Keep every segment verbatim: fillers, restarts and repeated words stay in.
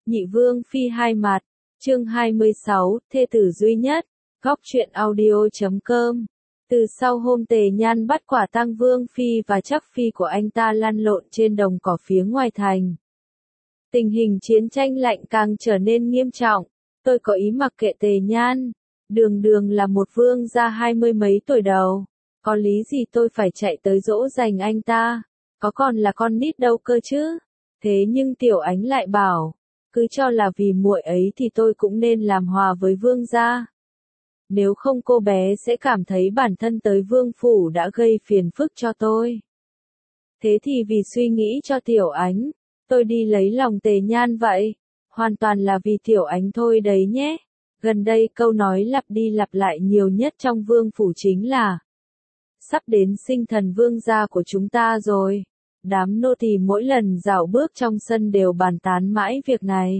Nhị Vương Phi hai mặt, chương hai mươi sáu, thê tử duy nhất, góc truyện audio chấm com. Từ sau hôm Tề Nhan bắt quả tang Vương Phi và chắc Phi của anh ta lăn lộn trên đồng cỏ phía ngoài thành, tình hình chiến tranh lạnh càng trở nên nghiêm trọng. Tôi có ý mặc kệ Tề Nhan, đường đường là một vương gia hai mươi mấy tuổi đầu, có lý gì tôi phải chạy tới dỗ dành anh ta, có còn là con nít đâu cơ chứ. Thế nhưng Tiểu Ánh lại bảo, cứ cho là vì muội ấy thì tôi cũng nên làm hòa với vương gia. Nếu không cô bé sẽ cảm thấy bản thân tới vương phủ đã gây phiền phức cho tôi. Thế thì vì suy nghĩ cho Tiểu Ánh, tôi đi lấy lòng Tề Nhan vậy. Hoàn toàn là vì Tiểu Ánh thôi đấy nhé. Gần đây câu nói lặp đi lặp lại nhiều nhất trong vương phủ chính là sắp đến sinh thần vương gia của chúng ta rồi. Đám nô tỳ mỗi lần dạo bước trong sân đều bàn tán mãi việc này.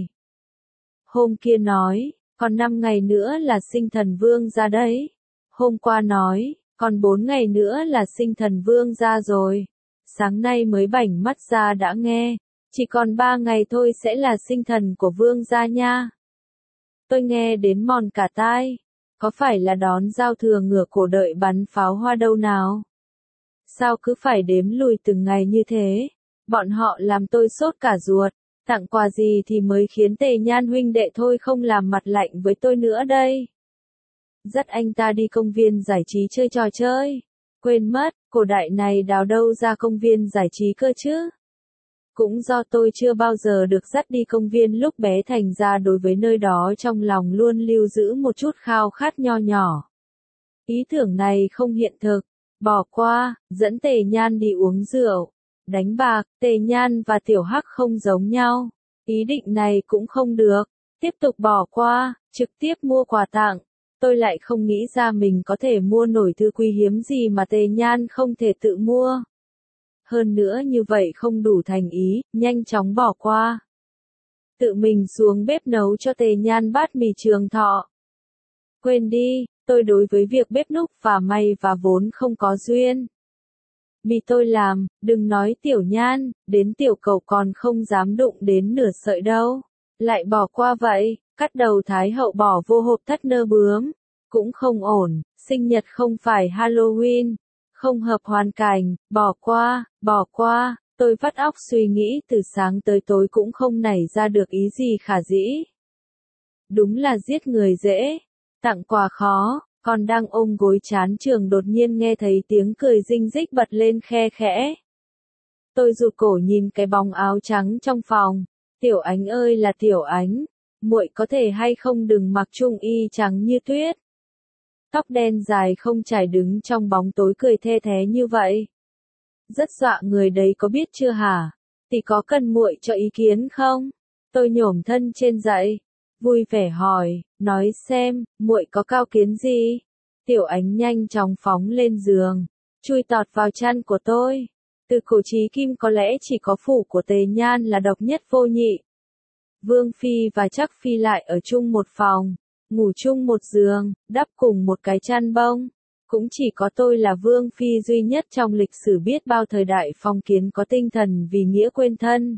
Hôm kia nói, còn năm ngày nữa là sinh thần vương gia đấy. Hôm qua nói, còn bốn ngày nữa là sinh thần vương gia rồi. Sáng nay mới bảnh mắt ra đã nghe, chỉ còn ba ngày thôi sẽ là sinh thần của vương gia nha. Tôi nghe đến mòn cả tai, có phải là đón giao thừa ngửa cổ đợi bắn pháo hoa đâu nào? Sao cứ phải đếm lùi từng ngày như thế? Bọn họ làm tôi sốt cả ruột, tặng quà gì thì mới khiến Tề Nhan huynh đệ thôi không làm mặt lạnh với tôi nữa đây. Dắt anh ta đi công viên giải trí chơi trò chơi. Quên mất, cổ đại này đào đâu ra công viên giải trí cơ chứ? Cũng do tôi chưa bao giờ được dắt đi công viên lúc bé thành ra đối với nơi đó trong lòng luôn lưu giữ một chút khao khát nho nhỏ. Ý tưởng này không hiện thực, bỏ qua, dẫn Tề Nhan đi uống rượu, đánh bạc. Tề Nhan và Tiểu Hắc không giống nhau, ý định này cũng không được, tiếp tục bỏ qua, trực tiếp mua quà tặng. Tôi lại không nghĩ ra mình có thể mua nổi thứ quý hiếm gì mà Tề Nhan không thể tự mua. Hơn nữa như vậy không đủ thành ý, nhanh chóng bỏ qua. Tự mình xuống bếp nấu cho Tề Nhan bát mì Trường Thọ. Quên đi, tôi đối với việc bếp núc và may và vốn không có duyên. Mì tôi làm, đừng nói Tiểu Nhan, đến Tiểu Cẩu còn không dám đụng đến nửa sợi đâu. Lại bỏ qua vậy, cắt đầu Thái hậu bỏ vô hộp thất nơ bướm. Cũng không ổn, sinh nhật không phải Halloween. Không hợp hoàn cảnh, bỏ qua, bỏ qua. Tôi vắt óc suy nghĩ từ sáng tới tối cũng không nảy ra được ý gì khả dĩ. Đúng là giết người dễ, tặng quà khó. Còn đang ôm gối chán trường đột nhiên nghe thấy tiếng cười rinh rích bật lên khe khẽ. Tôi rụt cổ nhìn cái bóng áo trắng trong phòng. Tiểu Ánh ơi là Tiểu Ánh, muội có thể hay không đừng mặc trung y trắng như tuyết. Tóc đen dài không chải đứng trong bóng tối cười the thé như vậy. Rất dọa người đấy có biết chưa hả? Thì có cần muội cho ý kiến không? Tôi nhổm thân trên dậy, vui vẻ hỏi, nói xem, muội có cao kiến gì? Tiểu Ánh nhanh chóng phóng lên giường, chui tọt vào chăn của tôi. Từ cổ chí kim có lẽ chỉ có phủ của Tề Nhan là độc nhất vô nhị. Vương Phi và chắc Phi lại ở chung một phòng, ngủ chung một giường, đắp cùng một cái chăn bông. Cũng chỉ có tôi là Vương Phi duy nhất trong lịch sử biết bao thời đại phong kiến có tinh thần vì nghĩa quên thân.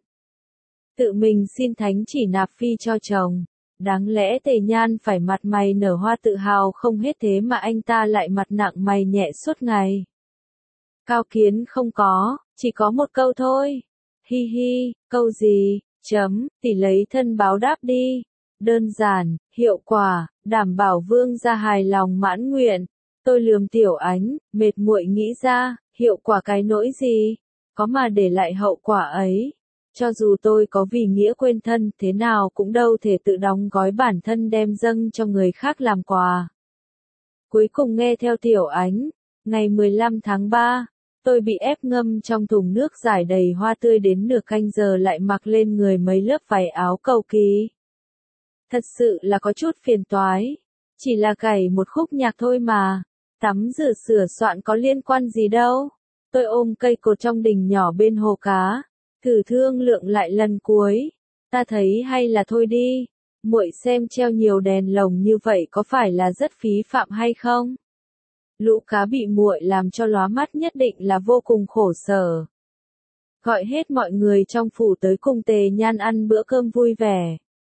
Tự mình xin thánh chỉ nạp Phi cho chồng. Đáng lẽ Tề Nhan phải mặt mày nở hoa tự hào không hết thế mà anh ta lại mặt nặng mày nhẹ suốt ngày. Cao kiến không có, chỉ có một câu thôi. Hi hi, câu gì? Chấm, tỷ lấy thân báo đáp đi. Đơn giản, hiệu quả, đảm bảo vương gia hài lòng mãn nguyện. Tôi lườm Tiểu Ánh, mệt muội nghĩ ra, hiệu quả cái nỗi gì? Có mà để lại hậu quả ấy. Cho dù tôi có vì nghĩa quên thân thế nào cũng đâu thể tự đóng gói bản thân đem dâng cho người khác làm quà. Cuối cùng nghe theo Tiểu Ánh, ngày mười lăm tháng ba, tôi bị ép ngâm trong thùng nước giải đầy hoa tươi đến nửa canh giờ lại mặc lên người mấy lớp váy áo cầu kỳ. Thật sự là có chút phiền toái, chỉ là cày một khúc nhạc thôi mà, tắm rửa sửa soạn có liên quan gì đâu. Tôi ôm cây cột trong đình nhỏ bên hồ cá, thử thương lượng lại lần cuối, ta thấy hay là thôi đi, muội xem treo nhiều đèn lồng như vậy có phải là rất phí phạm hay không? Lũ cá bị muội làm cho lóa mắt nhất định là vô cùng khổ sở. Gọi hết mọi người trong phủ tới cùng Tề Nhan ăn bữa cơm vui vẻ.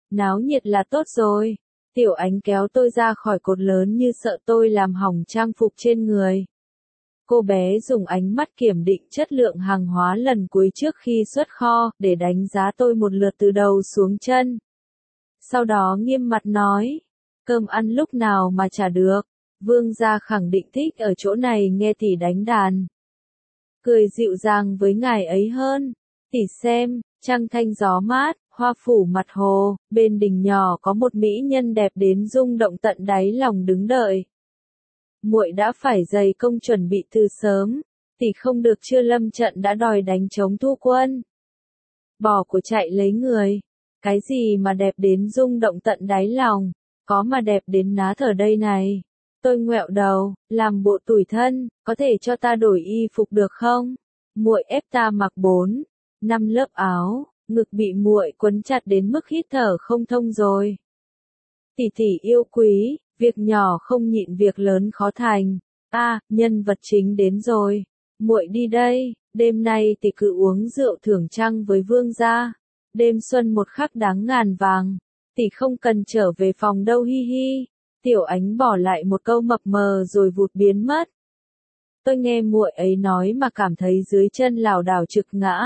Náo nhiệt là tốt rồi. Tiểu Ánh kéo tôi ra khỏi cột lớn như sợ tôi làm hỏng trang phục trên người. Cô bé dùng ánh mắt kiểm định chất lượng hàng hóa lần cuối trước khi xuất kho, để đánh giá tôi một lượt từ đầu xuống chân. Sau đó nghiêm mặt nói, cơm ăn lúc nào mà trả được, Vương gia khẳng định thích ở chỗ này nghe tỷ đánh đàn. Cười dịu dàng với ngài ấy hơn, tỷ xem, trăng thanh gió mát, hoa phủ mặt hồ, bên đình nhỏ có một mỹ nhân đẹp đến rung động tận đáy lòng đứng đợi. Muội đã phải dày công chuẩn bị từ sớm, tỷ không được chưa lâm trận đã đòi đánh chống thu quân. Bỏ của chạy lấy người, cái gì mà đẹp đến rung động tận đáy lòng, có mà đẹp đến ná thở đây này. Tôi ngoẹo đầu, làm bộ tủi thân, có thể cho ta đổi y phục được không? Muội ép ta mặc bốn, năm lớp áo, ngực bị muội quấn chặt đến mức hít thở không thông rồi. Tỷ tỷ yêu quý, việc nhỏ không nhịn việc lớn khó thành. A, à, nhân vật chính đến rồi. Muội đi đây, đêm nay tỷ cứ uống rượu thưởng trăng với vương gia. Đêm xuân một khắc đáng ngàn vàng. Tỷ không cần trở về phòng đâu hi hi. Tiểu Ánh bỏ lại một câu mập mờ rồi vụt biến mất. Tôi nghe muội ấy nói mà cảm thấy dưới chân lảo đảo trực ngã.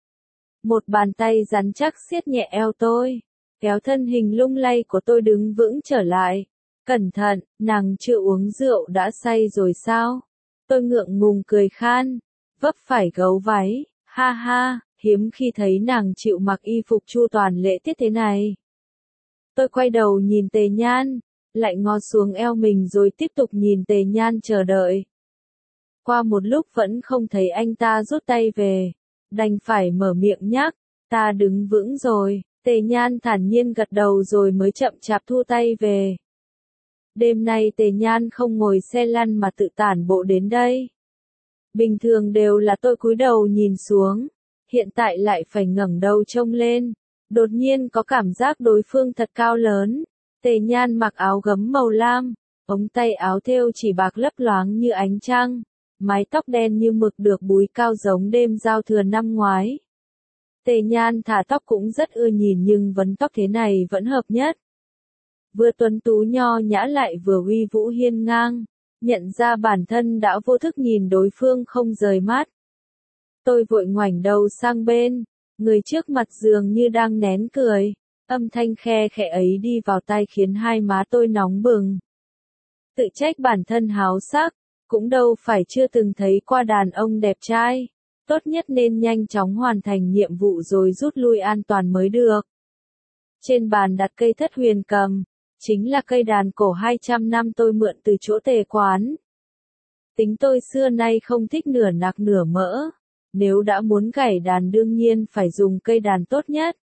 Một bàn tay rắn chắc siết nhẹ eo tôi, kéo thân hình lung lay của tôi đứng vững trở lại. Cẩn thận, nàng chưa uống rượu đã say rồi sao? Tôi ngượng ngùng cười khan, vấp phải gấu váy, ha ha, hiếm khi thấy nàng chịu mặc y phục chu toàn lễ tiết thế này. Tôi quay đầu nhìn Tề Nhan, lại ngó xuống eo mình rồi tiếp tục nhìn Tề Nhan chờ đợi. Qua một lúc vẫn không thấy anh ta rút tay về, đành phải mở miệng nhắc, ta đứng vững rồi. Tề Nhan thản nhiên gật đầu rồi mới chậm chạp thu tay về. Đêm nay Tề Nhan không ngồi xe lăn mà tự tản bộ đến đây. Bình thường đều là tôi cúi đầu nhìn xuống, hiện tại lại phải ngẩng đầu trông lên. Đột nhiên có cảm giác đối phương thật cao lớn. Tề Nhan mặc áo gấm màu lam, ống tay áo thêu chỉ bạc lấp loáng như ánh trăng, mái tóc đen như mực được búi cao giống đêm giao thừa năm ngoái. Tề Nhan thả tóc cũng rất ưa nhìn nhưng vấn tóc thế này vẫn hợp nhất. Vừa tuấn tú nho nhã lại vừa uy vũ hiên ngang, nhận ra bản thân đã vô thức nhìn đối phương không rời mắt. Tôi vội ngoảnh đầu sang bên, người trước mặt dường như đang nén cười, âm thanh khe khẽ ấy đi vào tai khiến hai má tôi nóng bừng. Tự trách bản thân háo sắc, cũng đâu phải chưa từng thấy qua đàn ông đẹp trai, tốt nhất nên nhanh chóng hoàn thành nhiệm vụ rồi rút lui an toàn mới được. Trên bàn đặt cây thất huyền cầm, chính là cây đàn cổ hai trăm năm tôi mượn từ chỗ Tề quán. Tính tôi xưa nay không thích nửa nạc nửa mỡ, nếu đã muốn gảy đàn đương nhiên phải dùng cây đàn tốt nhất.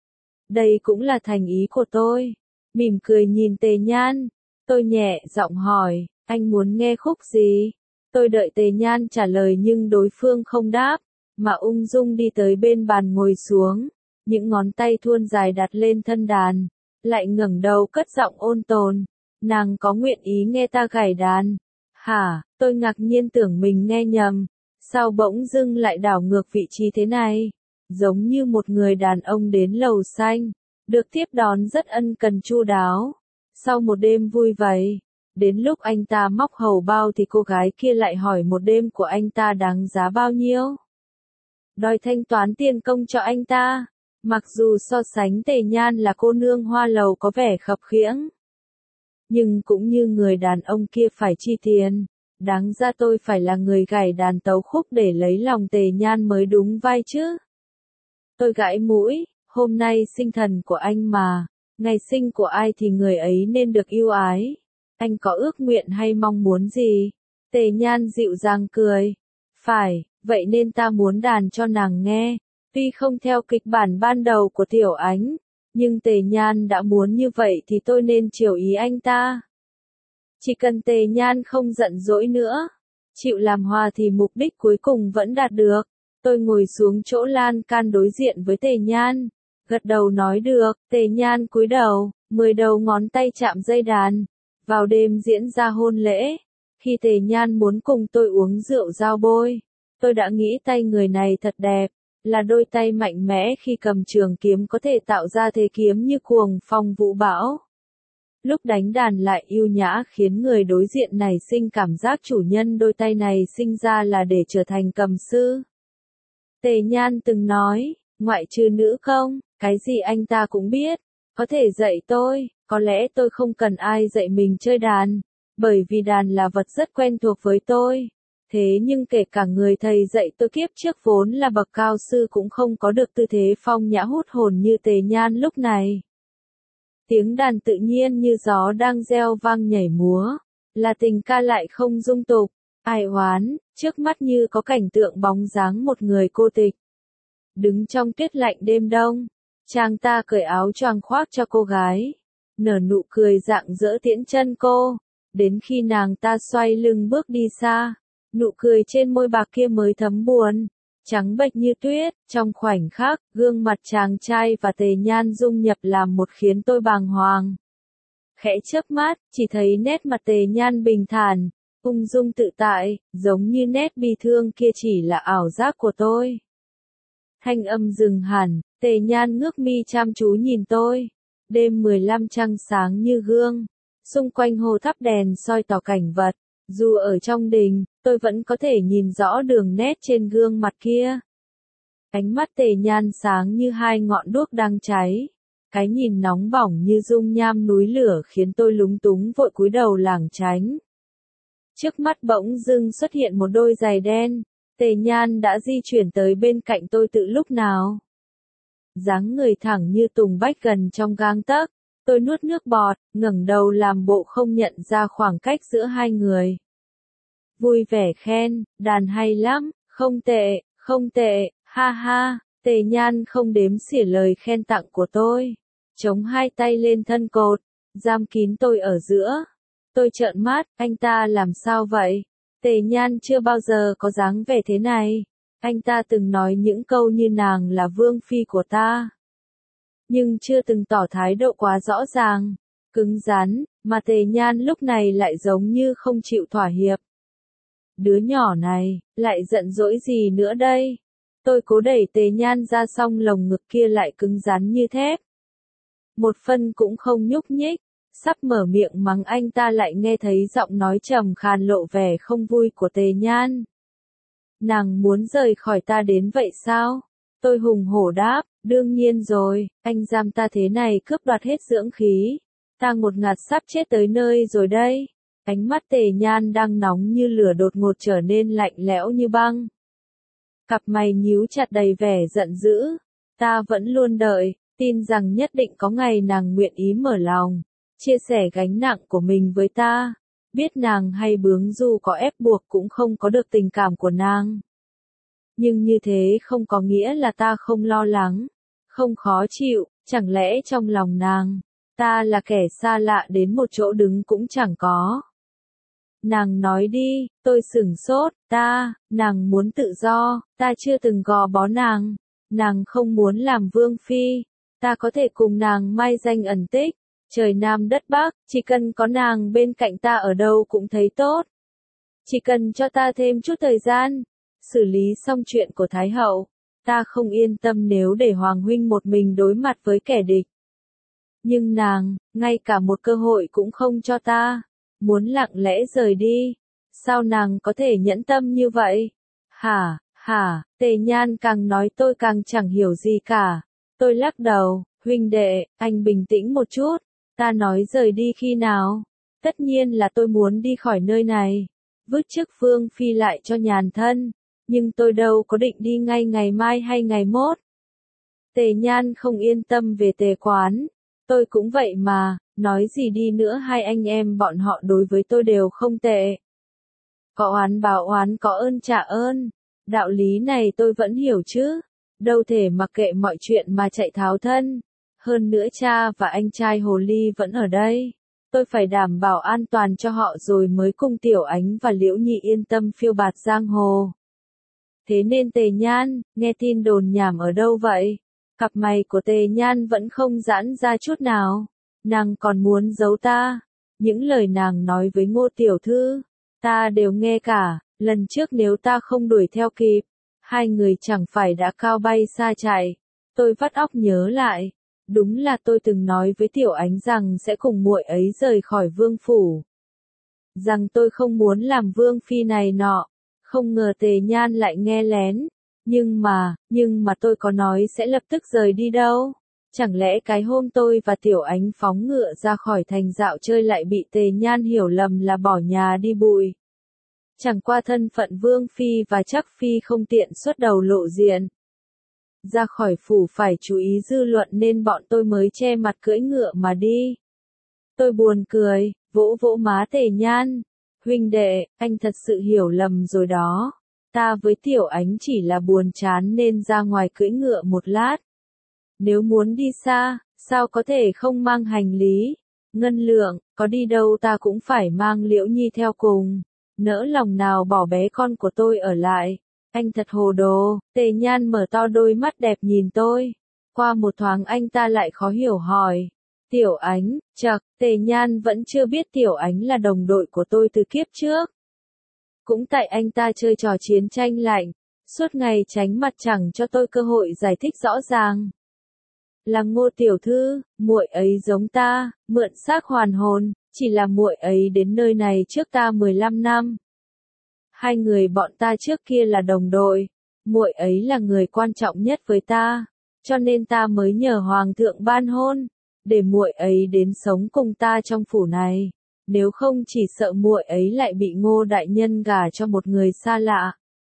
Đây cũng là thành ý của tôi. Mỉm cười nhìn Tề Nhan, tôi nhẹ giọng hỏi, anh muốn nghe khúc gì? Tôi đợi Tề Nhan trả lời nhưng đối phương không đáp, mà ung dung đi tới bên bàn ngồi xuống, những ngón tay thuôn dài đặt lên thân đàn, lại ngẩng đầu cất giọng ôn tồn, nàng có nguyện ý nghe ta gảy đàn? Hả, tôi ngạc nhiên tưởng mình nghe nhầm, sao bỗng dưng lại đảo ngược vị trí thế này? Giống như một người đàn ông đến lầu xanh, được tiếp đón rất ân cần chu đáo. Sau một đêm vui vậy, đến lúc anh ta móc hầu bao thì cô gái kia lại hỏi một đêm của anh ta đáng giá bao nhiêu. Đòi thanh toán tiền công cho anh ta. Mặc dù so sánh Tề Nhan là cô nương hoa lầu có vẻ khập khiễng, nhưng cũng như người đàn ông kia phải chi tiền, đáng ra tôi phải là người gảy đàn tấu khúc để lấy lòng Tề Nhan mới đúng vai chứ. Tôi gãi mũi, hôm nay sinh thần của anh mà, ngày sinh của ai thì người ấy nên được yêu ái. Anh có ước nguyện hay mong muốn gì? Tề Nhan dịu dàng cười. Phải, vậy nên ta muốn đàn cho nàng nghe. Tuy không theo kịch bản ban đầu của Tiểu Ánh, nhưng Tề Nhan đã muốn như vậy thì tôi nên chiều ý anh ta. Chỉ cần Tề Nhan không giận dỗi nữa, chịu làm hòa thì mục đích cuối cùng vẫn đạt được. Tôi ngồi xuống chỗ lan can đối diện với Tề Nhan, gật đầu nói được. Tề Nhan cúi đầu, mười đầu ngón tay chạm dây đàn. Vào đêm diễn ra hôn lễ, khi Tề Nhan muốn cùng tôi uống rượu giao bôi, tôi đã nghĩ tay người này thật đẹp, là đôi tay mạnh mẽ khi cầm trường kiếm có thể tạo ra thế kiếm như cuồng phong vũ bão. Lúc đánh đàn lại yêu nhã khiến người đối diện nảy sinh cảm giác chủ nhân đôi tay này sinh ra là để trở thành cầm sư. Tề Nhan từng nói, ngoại trừ nữ công, cái gì anh ta cũng biết, có thể dạy tôi, có lẽ tôi không cần ai dạy mình chơi đàn, bởi vì đàn là vật rất quen thuộc với tôi. Thế nhưng kể cả người thầy dạy tôi kiếp trước vốn là bậc cao sư cũng không có được tư thế phong nhã hút hồn như Tề Nhan lúc này. Tiếng đàn tự nhiên như gió đang reo vang nhảy múa, là tình ca lại không dung tục, ai oán, trước mắt như có cảnh tượng bóng dáng một người cô tịch. Đứng trong tuyết lạnh đêm đông, chàng ta cởi áo choàng khoác cho cô gái, nở nụ cười rạng rỡ tiễn chân cô, đến khi nàng ta xoay lưng bước đi xa, nụ cười trên môi bạc kia mới thấm buồn. Trắng bệch như tuyết, trong khoảnh khắc, gương mặt chàng trai và Tề Nhan dung nhập làm một khiến tôi bàng hoàng. Khẽ chớp mắt, chỉ thấy nét mặt Tề Nhan bình thản, ung dung tự tại, giống như nét bi thương kia chỉ là ảo giác của tôi. Thanh âm dừng hẳn, Tề Nhan ngước mi chăm chú nhìn tôi. Đêm mười lăm trăng sáng như gương, xung quanh hồ thắp đèn soi tỏ cảnh vật. Dù ở trong đình, tôi vẫn có thể nhìn rõ đường nét trên gương mặt kia. Ánh mắt Tề Nhan sáng như hai ngọn đuốc đang cháy. Cái nhìn nóng bỏng như dung nham núi lửa khiến tôi lúng túng vội cúi đầu lảng tránh. Trước mắt bỗng dưng xuất hiện một đôi giày đen. Tề Nhan đã di chuyển tới bên cạnh tôi từ lúc nào. Dáng người thẳng như tùng bách gần trong gang tấc. Tôi nuốt nước bọt, ngẩng đầu làm bộ không nhận ra khoảng cách giữa hai người. Vui vẻ khen, đàn hay lắm, không tệ, không tệ, ha ha. Tề Nhan không đếm xỉa lời khen tặng của tôi. Chống hai tay lên thân cột, giam kín tôi ở giữa. Tôi trợn mắt, anh ta làm sao vậy? Tề Nhan chưa bao giờ có dáng vẻ thế này. Anh ta từng nói những câu như nàng là vương phi của ta. Nhưng chưa từng tỏ thái độ quá rõ ràng, cứng rắn, mà Tề Nhan lúc này lại giống như không chịu thỏa hiệp. Đứa nhỏ này, lại giận dỗi gì nữa đây? Tôi cố đẩy Tề Nhan ra xong lồng ngực kia lại cứng rắn như thép. Một phân cũng không nhúc nhích, sắp mở miệng mắng anh ta lại nghe thấy giọng nói trầm khàn lộ vẻ không vui của Tề Nhan. Nàng muốn rời khỏi ta đến vậy sao? Tôi hùng hổ đáp, đương nhiên rồi, anh giam ta thế này cướp đoạt hết dưỡng khí. Ta ngột ngạt sắp chết tới nơi rồi đây. Ánh mắt Tề Nhan đang nóng như lửa đột ngột trở nên lạnh lẽo như băng. Cặp mày nhíu chặt đầy vẻ giận dữ. Ta vẫn luôn đợi, tin rằng nhất định có ngày nàng nguyện ý mở lòng, chia sẻ gánh nặng của mình với ta. Biết nàng hay bướng dù có ép buộc cũng không có được tình cảm của nàng. Nhưng như thế không có nghĩa là ta không lo lắng, không khó chịu, chẳng lẽ trong lòng nàng, ta là kẻ xa lạ đến một chỗ đứng cũng chẳng có. Nàng nói đi, tôi sửng sốt, ta, nàng muốn tự do, ta chưa từng gò bó nàng, nàng không muốn làm vương phi, ta có thể cùng nàng mai danh ẩn tích, trời Nam đất Bắc, chỉ cần có nàng bên cạnh ta ở đâu cũng thấy tốt. Chỉ cần cho ta thêm chút thời gian, xử lý xong chuyện của Thái Hậu, ta không yên tâm nếu để Hoàng huynh một mình đối mặt với kẻ địch. Nhưng nàng, ngay cả một cơ hội cũng không cho ta, muốn lặng lẽ rời đi, sao nàng có thể nhẫn tâm như vậy? Hả, hả, Tề Nhan càng nói tôi càng chẳng hiểu gì cả. Tôi lắc đầu, huynh đệ, anh bình tĩnh một chút, ta nói rời đi khi nào? Tất nhiên là tôi muốn đi khỏi nơi này, vứt chức vương phi lại cho nhàn thân. Nhưng tôi đâu có định đi ngay ngày mai hay ngày mốt. Tề Nhan không yên tâm về Tề quán. Tôi cũng vậy mà, nói gì đi nữa hai anh em bọn họ đối với tôi đều không tệ. Có oán báo oán, có ơn trả ơn. Đạo lý này tôi vẫn hiểu chứ. Đâu thể mặc kệ mọi chuyện mà chạy tháo thân. Hơn nữa cha và anh trai Hồ Ly vẫn ở đây. Tôi phải đảm bảo an toàn cho họ rồi mới cùng Tiểu Ánh và Liễu Nhi yên tâm phiêu bạt giang hồ. Thế nên Tề Nhan, nghe tin đồn nhảm ở đâu vậy? Cặp mày của Tề Nhan vẫn không giãn ra chút nào. Nàng còn muốn giấu ta. Những lời nàng nói với Ngô tiểu thư, ta đều nghe cả. Lần trước nếu ta không đuổi theo kịp, Hai người chẳng phải đã cao bay xa chạy. Tôi vắt óc nhớ lại. Đúng là tôi từng nói với Tiểu Ánh rằng sẽ cùng muội ấy rời khỏi vương phủ. Rằng tôi không muốn làm vương phi này nọ. Không ngờ Tề Nhan lại nghe lén. Nhưng mà, nhưng mà tôi có nói sẽ lập tức rời đi đâu. Chẳng lẽ cái hôm tôi và Tiểu Ánh phóng ngựa ra khỏi thành dạo chơi lại bị Tề Nhan hiểu lầm là bỏ nhà đi bụi. Chẳng qua thân phận vương phi và chắc phi không tiện xuất đầu lộ diện. Ra khỏi phủ phải chú ý dư luận nên bọn tôi mới che mặt cưỡi ngựa mà đi. Tôi buồn cười, vỗ vỗ má Tề Nhan. Huynh đệ, anh thật sự hiểu lầm rồi đó. Ta với Tiểu Ánh chỉ là buồn chán nên ra ngoài cưỡi ngựa một lát. Nếu muốn đi xa, sao có thể không mang hành lý? Ngân Lượng, có đi đâu ta cũng phải mang Liễu Nhi theo cùng. Nỡ lòng nào bỏ bé con của tôi ở lại. Anh thật hồ đồ. Tề Nhan mở to đôi mắt đẹp nhìn tôi. Qua một thoáng anh ta lại khó hiểu hỏi. Tiểu Ánh, chậc, Tề Nhan vẫn chưa biết Tiểu Ánh là đồng đội của tôi từ kiếp trước. Cũng tại anh ta chơi trò chiến tranh lạnh, suốt ngày tránh mặt chẳng cho tôi cơ hội giải thích rõ ràng. Là Ngô tiểu thư, muội ấy giống ta, mượn xác hoàn hồn, chỉ là muội ấy đến nơi này trước ta mười lăm năm. Hai người bọn ta trước kia là đồng đội, muội ấy là người quan trọng nhất với ta, cho nên ta mới nhờ hoàng thượng ban hôn, để muội ấy đến sống cùng ta trong phủ này. Nếu không chỉ sợ muội ấy lại bị Ngô đại nhân gả cho một người xa lạ.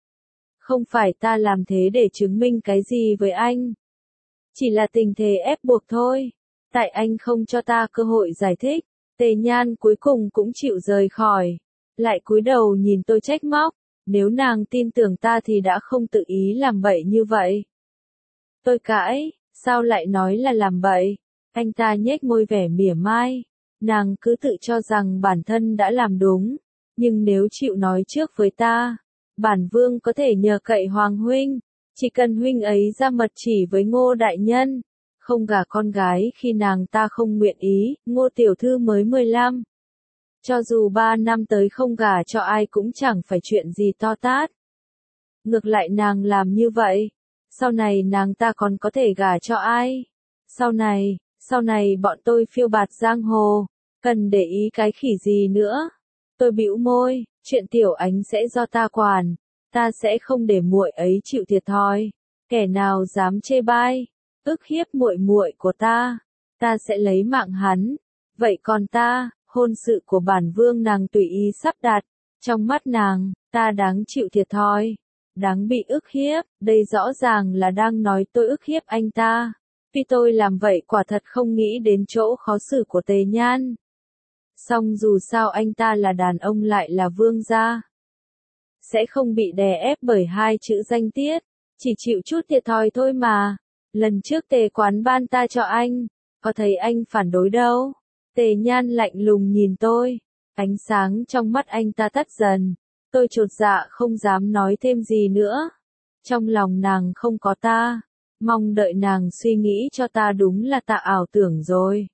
Không phải ta làm thế để chứng minh cái gì với anh. Chỉ là tình thế ép buộc thôi. Tại anh không cho ta cơ hội giải thích. Tề Nhan cuối cùng cũng chịu rời khỏi. Lại cúi đầu nhìn tôi trách móc. Nếu nàng tin tưởng ta thì đã không tự ý làm bậy như vậy. Tôi cãi, sao lại nói là làm bậy? Anh ta nhếch môi vẻ mỉa mai. Nàng cứ tự cho rằng bản thân đã làm đúng, nhưng nếu chịu nói trước với ta, bản vương có thể nhờ cậy Hoàng huynh, chỉ cần huynh ấy ra mật chỉ với Ngô đại nhân, không gả con gái khi nàng ta không nguyện ý, Ngô tiểu thư mới mười lăm. Cho dù ba năm tới không gả cho ai cũng chẳng phải chuyện gì to tát. Ngược lại nàng làm như vậy, sau này nàng ta còn có thể gả cho ai? Sau này, sau này bọn tôi phiêu bạt giang hồ. Cần để ý cái khỉ gì nữa? Tôi bĩu môi, chuyện Tiểu Ánh sẽ do ta quản, ta sẽ không để muội ấy chịu thiệt thòi. Kẻ nào dám chê bai, ức hiếp muội muội của ta, ta sẽ lấy mạng hắn. Vậy còn ta, hôn sự của bản vương nàng tùy ý sắp đặt, trong mắt nàng, ta đáng chịu thiệt thòi, đáng bị ức hiếp. Đây rõ ràng là đang nói tôi ức hiếp anh ta. Vì tôi làm vậy quả thật không nghĩ đến chỗ khó xử của Tề Nhan. Song dù sao anh ta là đàn ông lại là vương gia. Sẽ không bị đè ép bởi hai chữ danh tiết, chỉ chịu chút thiệt thòi thôi mà. Lần trước Tề quán ban ta cho anh, có thấy anh phản đối đâu. Tề Nhan lạnh lùng nhìn tôi, ánh sáng trong mắt anh ta tắt dần. Tôi chột dạ không dám nói thêm gì nữa. Trong lòng nàng không có ta, mong đợi nàng suy nghĩ cho ta đúng là ta ảo tưởng rồi.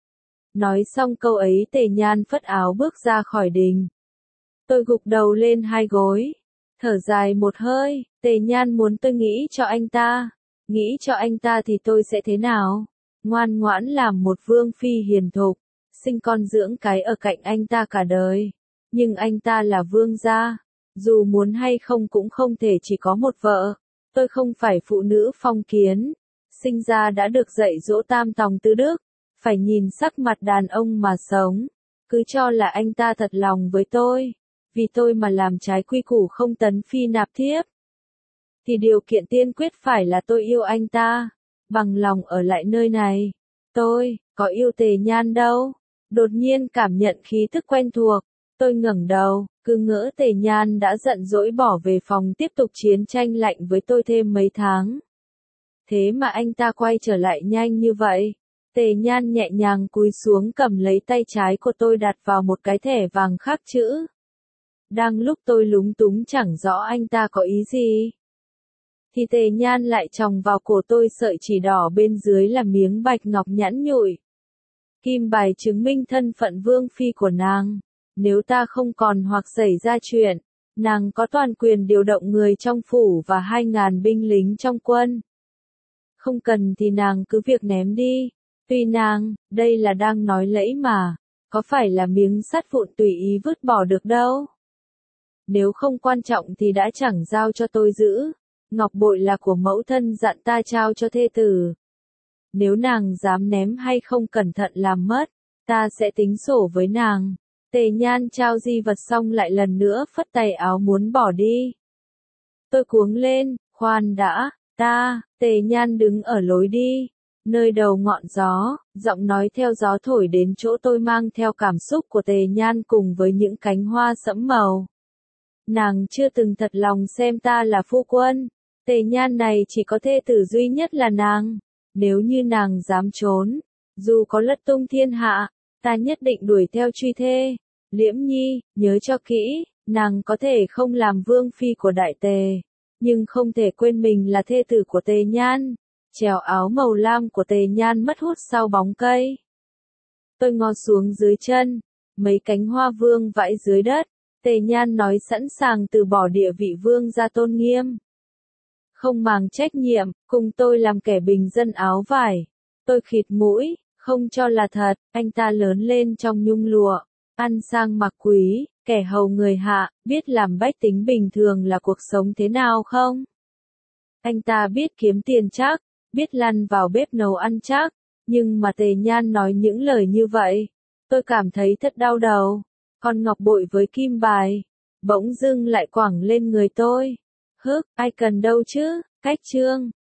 Nói xong câu ấy Tề Nhan phất áo bước ra khỏi đình. Tôi gục đầu lên hai gối, thở dài một hơi. Tề Nhan muốn tôi nghĩ cho anh ta, nghĩ cho anh ta thì tôi sẽ thế nào? Ngoan ngoãn làm một vương phi hiền thục, sinh con dưỡng cái ở cạnh anh ta cả đời. Nhưng anh ta là vương gia, dù muốn hay không cũng không thể chỉ có một vợ. Tôi không phải phụ nữ phong kiến, sinh ra đã được dạy dỗ tam tòng tứ đức. Phải nhìn sắc mặt đàn ông mà sống, cứ cho là anh ta thật lòng với tôi, vì tôi mà làm trái quy củ không tấn phi nạp thiếp. Thì điều kiện tiên quyết phải là tôi yêu anh ta, bằng lòng ở lại nơi này. Tôi, có yêu Tề Nhan đâu. Đột nhiên cảm nhận khí thức quen thuộc, tôi ngẩng đầu, cứ ngỡ Tề Nhan đã giận dỗi bỏ về phòng tiếp tục chiến tranh lạnh với tôi thêm mấy tháng. Thế mà anh ta quay trở lại nhanh như vậy. Tề Nhan nhẹ nhàng cúi xuống cầm lấy tay trái của tôi đặt vào một cái thẻ vàng khắc chữ. Đang lúc tôi lúng túng chẳng rõ anh ta có ý gì, thì Tề Nhan lại chòng vào cổ tôi sợi chỉ đỏ bên dưới là miếng bạch ngọc nhẵn nhụi. Kim bài chứng minh thân phận vương phi của nàng. Nếu ta không còn hoặc xảy ra chuyện, Nàng có toàn quyền điều động người trong phủ và hai ngàn binh lính trong quân. Không cần thì nàng cứ việc ném đi. Tùy nàng, đây là đang nói lẫy mà, có phải là miếng sắt vụn tùy ý vứt bỏ được đâu. Nếu không quan trọng thì đã chẳng giao cho tôi giữ. Ngọc bội là của mẫu thân dặn ta trao cho thê tử. Nếu nàng dám ném hay không cẩn thận làm mất, ta sẽ tính sổ với nàng. Tề Nhan trao di vật xong lại lần nữa phất tay áo muốn bỏ đi. Tôi cuống lên, khoan đã, ta, Tề Nhan đứng ở lối đi, nơi đầu ngọn gió, giọng nói theo gió thổi đến chỗ tôi mang theo cảm xúc của Tề Nhan cùng với những cánh hoa sẫm màu. Nàng chưa từng thật lòng xem ta là phu quân, Tề Nhan này chỉ có thê tử duy nhất là nàng. Nếu như nàng dám trốn, dù có lật tung thiên hạ, ta nhất định đuổi theo truy thê. Liễm Nhi, nhớ cho kỹ, nàng có thể không làm vương phi của đại tề, nhưng không thể quên mình là thê tử của Tề Nhan. Trèo áo màu lam của Tề Nhan mất hút sau bóng cây. Tôi ngó xuống dưới chân, mấy cánh hoa vương vãi dưới đất. Tề Nhan nói sẵn sàng từ bỏ địa vị vương gia tôn nghiêm. Không màng trách nhiệm, cùng tôi làm kẻ bình dân áo vải. Tôi khịt mũi, không cho là thật, anh ta lớn lên trong nhung lụa, ăn sang mặc quý, kẻ hầu người hạ, biết làm bách tính bình thường là cuộc sống thế nào không? Anh ta biết kiếm tiền chắc, biết lăn vào bếp nấu ăn chắc, nhưng mà Tề Nhan nói những lời như vậy, tôi cảm thấy thật đau đầu. Con ngọc bội với kim bài, bỗng dưng lại quẳng lên người tôi. Hức, ai cần đâu chứ, cách trương.